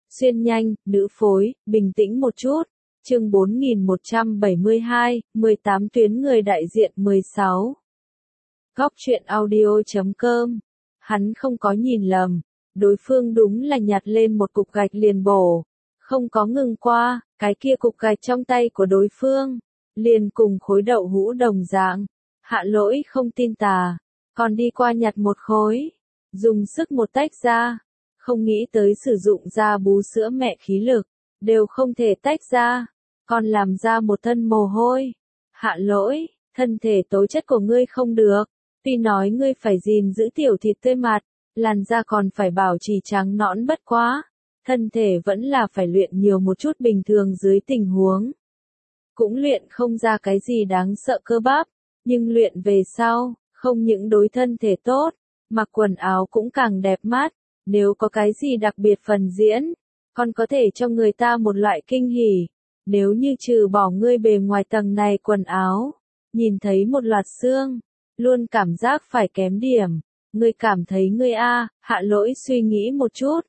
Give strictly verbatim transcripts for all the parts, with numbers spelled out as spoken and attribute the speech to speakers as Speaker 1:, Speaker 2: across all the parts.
Speaker 1: Xuyên nhanh, nữ phối, bình tĩnh một chút. Chương bốn nghìn một trăm bảy mươi hai, mười tám tuyến người đại diện mười sáu. Góc truyện audio chấm com. Hắn không có nhìn lầm, đối phương đúng là nhặt lên một cục gạch liền bổ, không có ngừng qua, cái kia cục gạch trong tay của đối phương, liền cùng khối đậu hũ đồng dạng. Hạ Lỗi không tin tà, còn đi qua nhặt một khối, dùng sức một tách ra, không nghĩ tới sử dụng ra bú sữa mẹ khí lực, đều không thể tách ra, còn làm ra một thân mồ hôi. Hạ Lỗi, thân thể tố chất của ngươi không được, tuy nói ngươi phải gìn giữ tiểu thịt tươi mạt, làn da còn phải bảo trì trắng nõn bất quá, thân thể vẫn là phải luyện nhiều một chút bình thường dưới tình huống. Cũng luyện không ra cái gì đáng sợ cơ bắp, nhưng luyện về sau, không những đối thân thể tốt, mặc quần áo cũng càng đẹp mắt, nếu có cái gì đặc biệt phần diễn, còn có thể cho người ta một loại kinh hỉ. Nếu như trừ bỏ ngươi bề ngoài tầng này quần áo, nhìn thấy một loạt xương, luôn cảm giác phải kém điểm, ngươi cảm thấy ngươi a, Hạ Lỗi suy nghĩ một chút.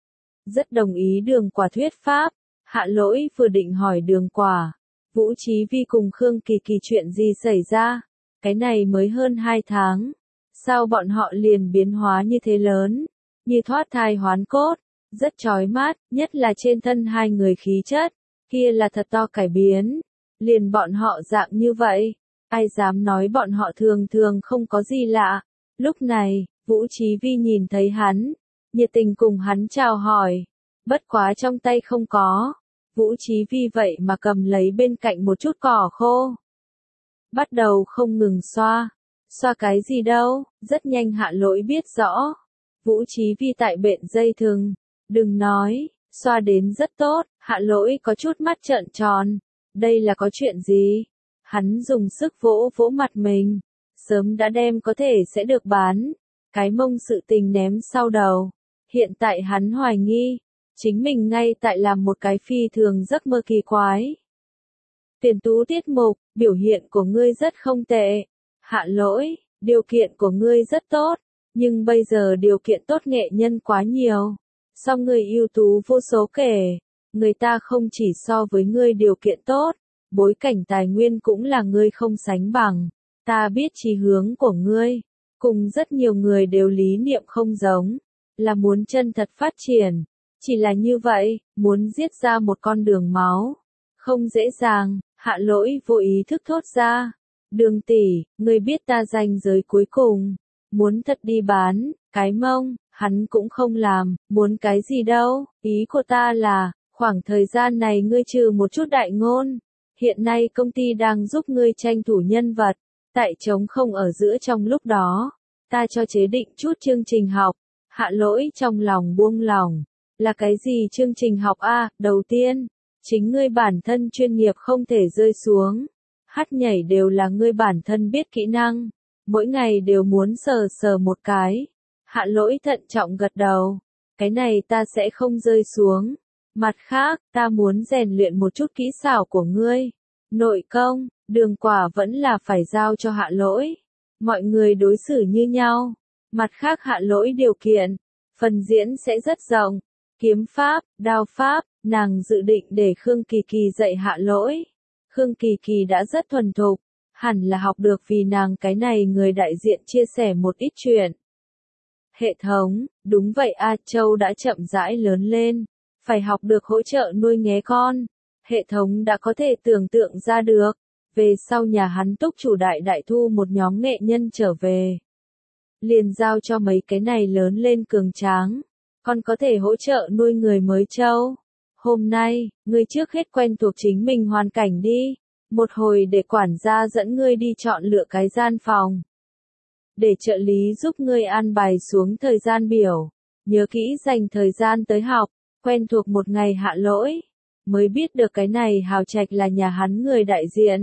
Speaker 1: Rất đồng ý Đường Quả thuyết pháp, Hạ Lỗi vừa định hỏi Đường Quả, Vũ Chí Vi cùng Khương Kỳ Kỳ chuyện gì xảy ra, cái này mới hơn hai tháng, sao bọn họ liền biến hóa như thế lớn, như thoát thai hoán cốt, rất chói mắt, nhất là trên thân hai người khí chất, kia là thật to cải biến, liền bọn họ dạng như vậy, ai dám nói bọn họ thường thường không có gì lạ. Lúc này, Vũ Chí Vi nhìn thấy hắn, nhiệt tình cùng hắn chào hỏi, bất quá trong tay không có, Vũ Chí Vi vậy mà cầm lấy bên cạnh một chút cỏ khô. Bắt đầu không ngừng xoa, xoa cái gì đâu, rất nhanh Hạ Lỗi biết rõ. Vũ Chí Vi tại bện dây thừng, đừng nói, xoa đến rất tốt, Hạ Lỗi có chút mắt trợn tròn, đây là có chuyện gì? Hắn dùng sức vỗ vỗ mặt mình, sớm đã đem có thể sẽ được bán, cái mông sự tình ném sau đầu, hiện tại hắn hoài nghi, chính mình ngay tại làm một cái phi thường giấc mơ kỳ quái. Tiền tú tiết mục, biểu hiện của ngươi rất không tệ, Hạ Lỗi, điều kiện của ngươi rất tốt, nhưng bây giờ điều kiện tốt nghệ nhân quá nhiều, so ngươi ưu tú vô số kể, người ta không chỉ so với ngươi điều kiện tốt, bối cảnh tài nguyên cũng là ngươi không sánh bằng, ta biết chí hướng của ngươi, cùng rất nhiều người đều lý niệm không giống, là muốn chân thật phát triển, chỉ là như vậy, muốn giết ra một con đường máu, không dễ dàng. Hạ Lỗi vô ý thức thốt ra, Đường tỷ, ngươi biết ta ranh giới cuối cùng, muốn thật đi bán, cái mông, hắn cũng không làm, muốn cái gì đâu, ý của ta là, khoảng thời gian này ngươi trừ một chút đại ngôn, hiện nay công ty đang giúp ngươi tranh thủ nhân vật, tại trống không ở giữa trong lúc đó, ta cho chế định chút chương trình học. Hạ Lỗi trong lòng buông lỏng, là cái gì chương trình học a? Đầu tiên, chính ngươi bản thân chuyên nghiệp không thể rơi xuống, hát nhảy đều là ngươi bản thân biết kỹ năng, mỗi ngày đều muốn sờ sờ một cái. Hạ Lỗi thận trọng gật đầu, cái này ta sẽ không rơi xuống, mặt khác, ta muốn rèn luyện một chút kỹ xảo của ngươi. Nội công, Đường Quả vẫn là phải giao cho Hạ Lỗi, mọi người đối xử như nhau, mặt khác Hạ Lỗi điều kiện, phần diễn sẽ rất rộng, kiếm pháp, đao pháp, nàng dự định để Khương Kỳ Kỳ dạy Hạ Lỗi. Khương Kỳ Kỳ đã rất thuần thục, hẳn là học được vì nàng cái này người đại diện chia sẻ một ít chuyện. Hệ thống, đúng vậy A Châu đã chậm rãi lớn lên, phải học được hỗ trợ nuôi nghé con. Hệ thống đã có thể tưởng tượng ra được, về sau nhà hắn túc chủ đại đại thu một nhóm nghệ nhân trở về. Liền giao cho mấy cái này lớn lên cường tráng, còn có thể hỗ trợ nuôi người mới Châu. Hôm nay, ngươi trước hết quen thuộc chính mình hoàn cảnh đi, một hồi để quản gia dẫn ngươi đi chọn lựa cái gian phòng. Để trợ lý giúp ngươi an bài xuống thời gian biểu, nhớ kỹ dành thời gian tới học, quen thuộc một ngày. Hạ Lỗi, mới biết được cái này hào trạch là nhà hắn người đại diện.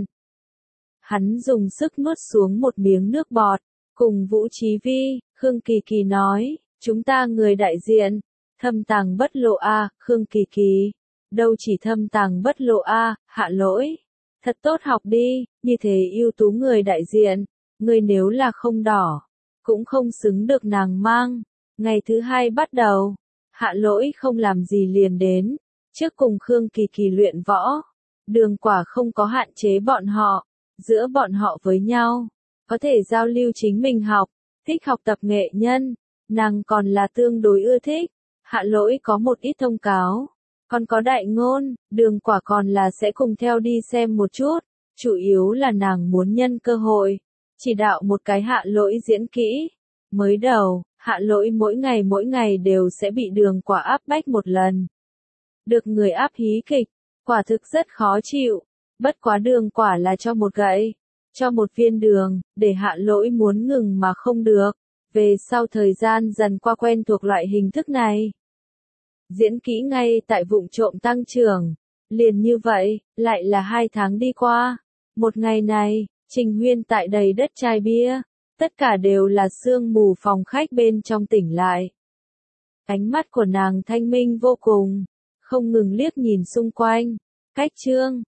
Speaker 1: Hắn dùng sức nuốt xuống một miếng nước bọt, cùng Vũ Chí Vi, Khương Kỳ Kỳ nói, chúng ta người đại diện, thâm tàng bất lộ a. Khương Kỳ Kỳ, đâu chỉ thâm tàng bất lộ a. Hạ Lỗi, thật tốt học đi, như thế ưu tú người đại diện, người nếu là không đỏ, cũng không xứng được nàng mang. Ngày thứ hai bắt đầu, Hạ Lỗi không làm gì liền đến, trước cùng Khương Kỳ Kỳ luyện võ. Đường Quả không có hạn chế bọn họ, giữa bọn họ với nhau, có thể giao lưu chính mình học, thích học tập nghệ nhân, nàng còn là tương đối ưa thích. Hạ Lỗi có một ít thông cáo, còn có đại ngôn, Đường Quả còn là sẽ cùng theo đi xem một chút, chủ yếu là nàng muốn nhân cơ hội, chỉ đạo một cái Hạ Lỗi diễn kỹ. Mới đầu, Hạ Lỗi mỗi ngày mỗi ngày đều sẽ bị Đường Quả áp bách một lần. Được người áp hí kịch, quả thực rất khó chịu, bất quá Đường Quả là cho một gậy, cho một viên đường, để Hạ Lỗi muốn ngừng mà không được. Về sau thời gian dần qua quen thuộc loại hình thức này. Diễn kỹ ngay tại vụng trộm tăng trưởng. Liền như vậy, lại là hai tháng đi qua. Một ngày này, Trình Huyên tại đầy đất chai bia. Tất cả đều là sương mù phòng khách bên trong tỉnh lại. Ánh mắt của nàng thanh minh vô cùng. Không ngừng liếc nhìn xung quanh. Cách trương,